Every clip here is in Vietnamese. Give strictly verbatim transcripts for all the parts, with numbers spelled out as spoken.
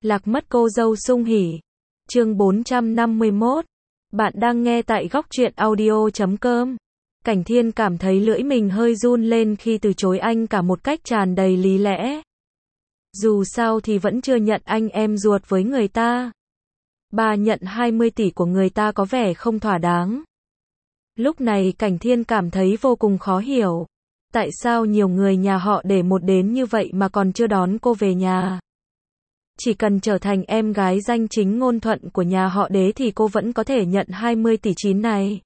Lạc mất cô dâu Sung Hỉ. Chương bốn trăm năm mươi mốt. Bạn đang nghe tại góc truyện audio chấm com. Cảnh Thiên cảm thấy lưỡi mình hơi run lên khi từ chối anh cả một cách tràn đầy lý lẽ. Dù sao thì vẫn chưa nhận anh em ruột với người ta. Bà nhận hai mươi tỷ của người ta có vẻ không thỏa đáng. Lúc này Cảnh Thiên cảm thấy vô cùng khó hiểu. Tại sao nhiều người nhà họ để một đến như vậy mà còn chưa đón cô về nhà? Chỉ cần trở thành em gái danh chính ngôn thuận của nhà họ Đế thì cô vẫn có thể nhận hai mươi tỷ chín này.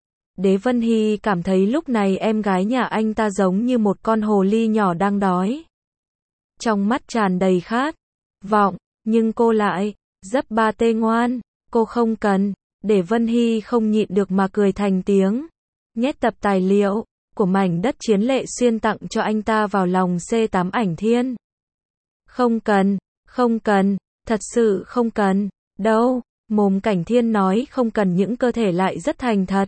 Đế Vân Hy cảm thấy lúc này em gái nhà anh ta giống như một con hồ ly nhỏ đang đói. Trong mắt tràn đầy khát vọng, nhưng cô lại dấp ba tê ngoan, cô không cần. Đế Vân Hy không nhịn được mà cười thành tiếng, nhét tập tài liệu của mảnh đất Chiến Lệ Xuyên tặng cho anh ta vào lòng C tám Ảnh Thiên. Không cần, không cần, thật sự không cần, đâu, mồm Cảnh Thiên nói không cần những cơ thể lại rất thành thật.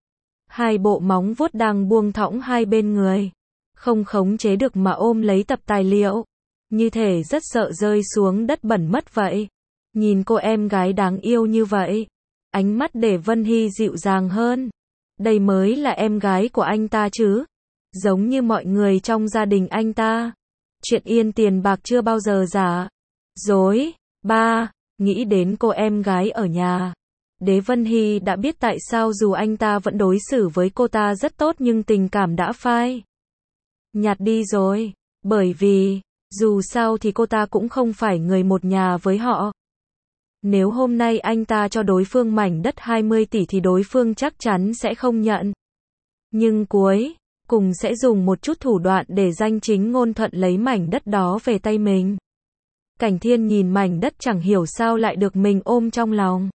Hai bộ móng vuốt đang buông thõng hai bên người, không khống chế được mà ôm lấy tập tài liệu, như thể rất sợ rơi xuống đất bẩn mất vậy. Nhìn cô em gái đáng yêu như vậy, ánh mắt Đế Vân Hy dịu dàng hơn. Đây mới là em gái của anh ta chứ. Giống như mọi người trong gia đình anh ta. Chuyện yên tiền bạc chưa bao giờ giả dối. Ba, nghĩ đến cô em gái ở nhà. Đế Vân Hy đã biết tại sao dù anh ta vẫn đối xử với cô ta rất tốt nhưng tình cảm đã phai nhạt đi rồi. Bởi vì, dù sao thì cô ta cũng không phải người một nhà với họ. Nếu hôm nay anh ta cho đối phương mảnh đất hai mươi tỷ thì đối phương chắc chắn sẽ không nhận. Nhưng cuối cùng sẽ dùng một chút thủ đoạn để danh chính ngôn thuận lấy mảnh đất đó về tay mình. Cảnh Thiên nhìn mảnh đất chẳng hiểu sao lại được mình ôm trong lòng.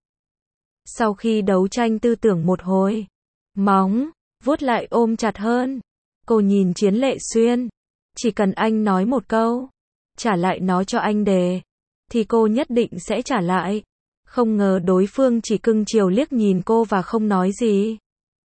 Sau khi đấu tranh tư tưởng một hồi, móng vuốt lại ôm chặt hơn. Cô nhìn Chiến Lệ Xuyên, chỉ cần anh nói một câu, trả lại nó cho anh Đề, thì cô nhất định sẽ trả lại. Không ngờ đối phương chỉ cưng chiều liếc nhìn cô và không nói gì.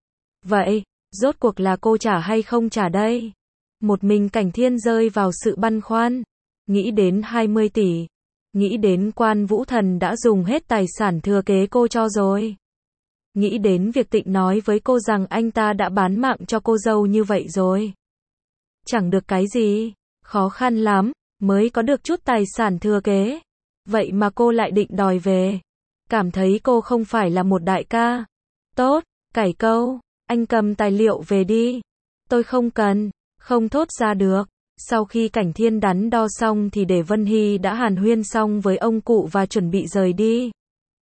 Vậy, rốt cuộc là cô trả hay không trả đây? Một mình Cảnh Thiên rơi vào sự băn khoăn. Nghĩ đến hai mươi tỷ. Nghĩ đến Quan Vũ Thần đã dùng hết tài sản thừa kế cô cho rồi. Nghĩ đến việc Tịnh nói với cô rằng anh ta đã bán mạng cho cô dâu như vậy rồi. Chẳng được cái gì. Khó khăn lắm mới có được chút tài sản thừa kế. Vậy mà cô lại định đòi về. Cảm thấy cô không phải là một đại ca. Tốt, cải câu, anh cầm tài liệu về đi. Tôi không cần, không thốt ra được. Sau khi Cảnh Thiên đắn đo xong thì Đế Vân Hy đã hàn huyên xong với ông cụ và chuẩn bị rời đi.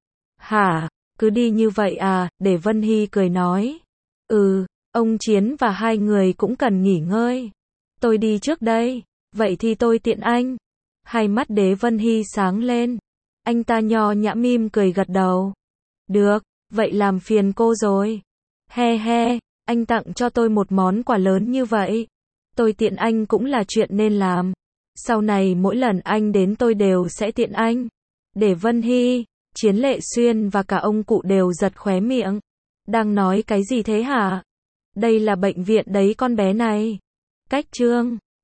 Hả, cứ đi như vậy à? Đế Vân Hy cười nói. Ừ, ông Chiến và hai người cũng cần nghỉ ngơi. Tôi đi trước đây, vậy thì tôi tiện anh. Hai mắt Đế Vân Hy sáng lên. Anh ta nho nhã mỉm cười gật đầu. Được, vậy làm phiền cô rồi. He he, anh tặng cho tôi một món quà lớn như vậy. Tôi tiện anh cũng là chuyện nên làm. Sau này mỗi lần anh đến tôi đều sẽ tiện anh. Đế Vân Hy, Chiến Lệ Xuyên và cả ông cụ đều giật khóe miệng. Đang nói cái gì thế hả? Đây là bệnh viện đấy con bé này. Cách chương